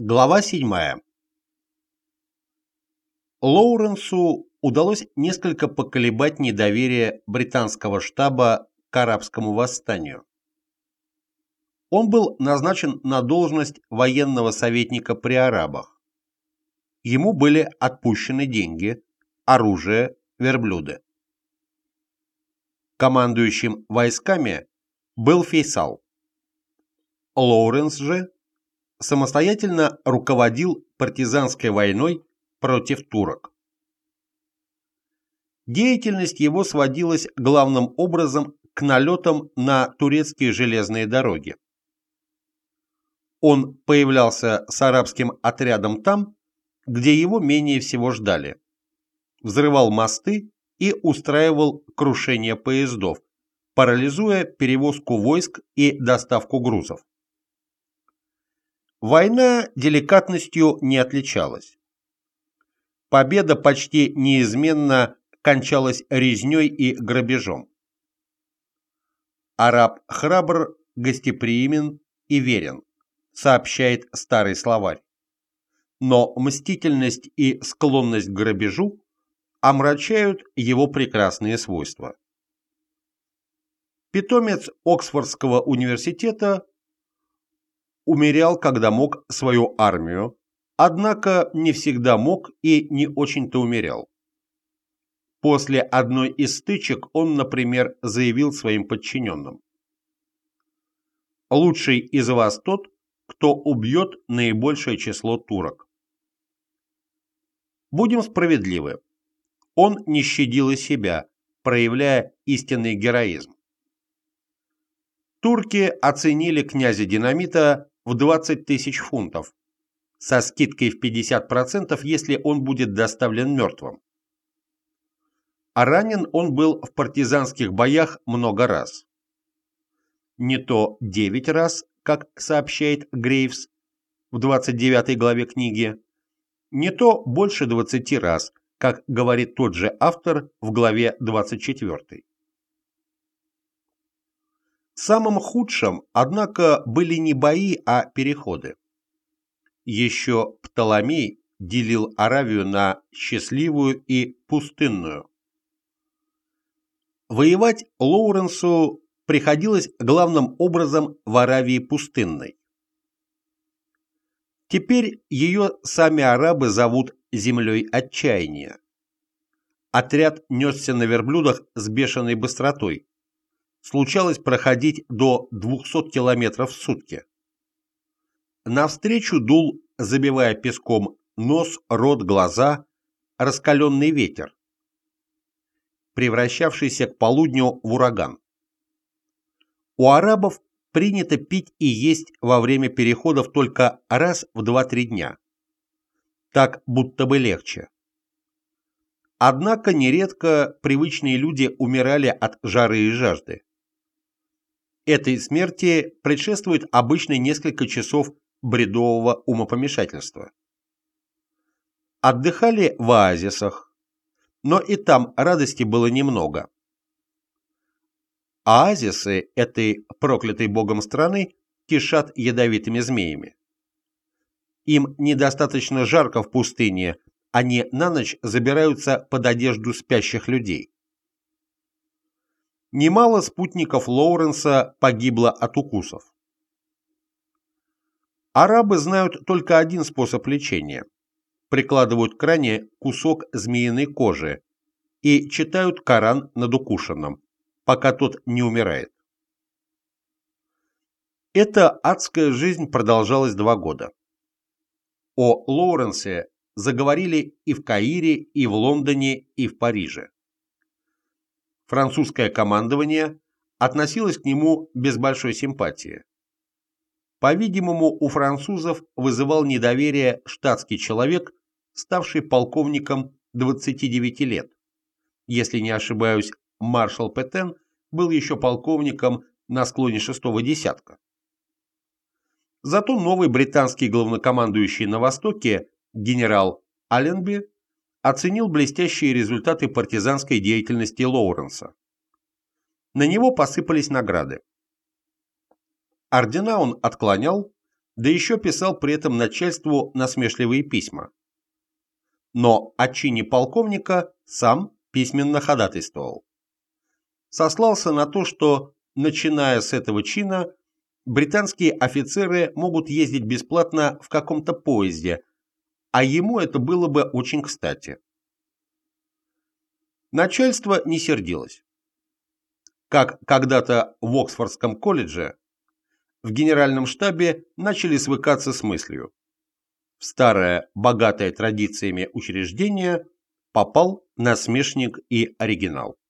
Глава 7. Лоуренсу удалось несколько поколебать недоверие британского штаба к арабскому восстанию. Он был назначен на должность военного советника при арабах. Ему были отпущены деньги, оружие, верблюды. Командующим войсками был Фейсал. Лоуренс же самостоятельно руководил партизанской войной против турок. Деятельность его сводилась главным образом к налетам на турецкие железные дороги. Он появлялся с арабским отрядом там, где его менее всего ждали, взрывал мосты и устраивал крушение поездов, парализуя перевозку войск и доставку грузов. Война деликатностью не отличалась. Победа почти неизменно кончалась резней и грабежом. Араб храбр, гостеприимен и верен, сообщает старый словарь. Но мстительность и склонность к грабежу омрачают его прекрасные свойства. Питомец Оксфордского университета умерял, когда мог, свою армию, однако не всегда мог и не очень-то умерял. После одной из стычек он, например, заявил своим подчиненным: «Лучший из вас тот, кто убьет наибольшее число турок». Будем справедливы, он не щадил и себя, проявляя истинный героизм. Турки оценили князя Динамита в 20 тысяч фунтов, со скидкой в 50%, если он будет доставлен мертвым. А ранен он был в партизанских боях много раз. Не то 9 раз, как сообщает Грейвс в 29 главе книги, не то больше 20 раз, как говорит тот же автор в главе 24. Самым худшим, однако, были не бои, а переходы. Еще Птоломей делил Аравию на счастливую и пустынную. Воевать Лоуренсу приходилось главным образом в Аравии пустынной. Теперь ее сами арабы зовут землей отчаяния. Отряд несся на верблюдах с бешеной быстротой. Случалось проходить до 200 км в сутки. Навстречу дул, забивая песком нос, рот, глаза, раскаленный ветер, превращавшийся к полудню в ураган. У арабов принято пить и есть во время переходов только раз в 2-3 дня. Так будто бы легче. Однако нередко привычные люди умирали от жары и жажды. Этой смерти предшествует обычно несколько часов бредового умопомешательства. Отдыхали в оазисах, но и там радости было немного. Оазисы этой проклятой богом страны кишат ядовитыми змеями. Им недостаточно жарко в пустыне, они на ночь забираются под одежду спящих людей. Немало спутников Лоуренса погибло от укусов. Арабы знают только один способ лечения. Прикладывают к ране кусок змеиной кожи и читают Коран над укушенным, пока тот не умирает. Эта адская жизнь продолжалась 2 года. О Лоуренсе заговорили и в Каире, и в Лондоне, и в Париже. Французское командование относилось к нему без большой симпатии. По-видимому, у французов вызывал недоверие штатский человек, ставший полковником 29 лет. Если не ошибаюсь, маршал Петен был еще полковником на склоне 6-го десятка. Зато новый британский главнокомандующий на Востоке, генерал Алленби, оценил блестящие результаты партизанской деятельности Лоуренса. На него посыпались награды. Ордена он отклонял, да еще писал при этом начальству насмешливые письма. Но о чине полковника сам письменно ходатайствовал. Сослался на то, что, начиная с этого чина, британские офицеры могут ездить бесплатно в каком-то поезде, а ему это было бы очень кстати. Начальство не сердилось. Как когда-то в Оксфордском колледже, в генеральном штабе начали свыкаться с мыслью: в старое, богатое традициями учреждение попал насмешник и оригинал.